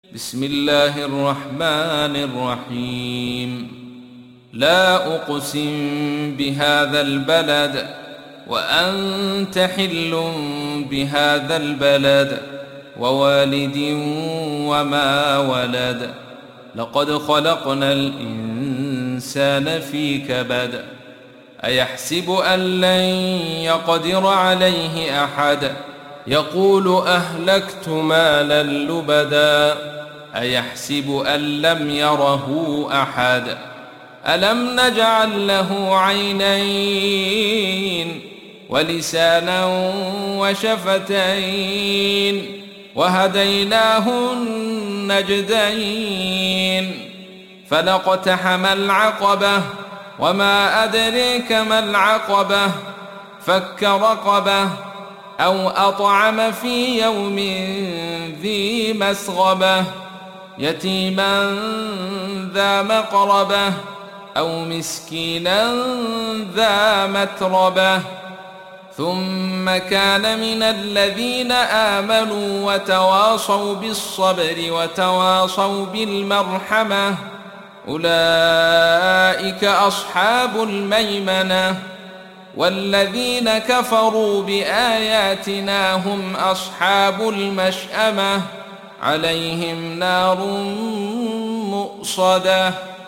بسم الله الرحمن الرحيم. لا أقسم بهذا البلد وأنت حل بهذا البلد ووالد وما ولد. لقد خلقنا الإنسان في كبد. أيحسب أن لن يقدر عليه أحد يقول أهلكت مالا لبدا. أيحسب أن لم يره أحد ألم نجعل له عينين ولسانا وشفتين وهديناه النجدين. فلاقتحم العقبة وما أدريك ما العقبة. فك رقبة أو أطعم في يوم ذي مسغبة يتيما ذا مقربة أو مسكينا ذا متربة. ثم كان من الذين آمنوا وتواصوا بالصبر وتواصوا بالمرحمة أولئك أصحاب الميمنة. والذين كفروا بآياتنا هم أصحاب المشأمة عليهم نار مؤصدة.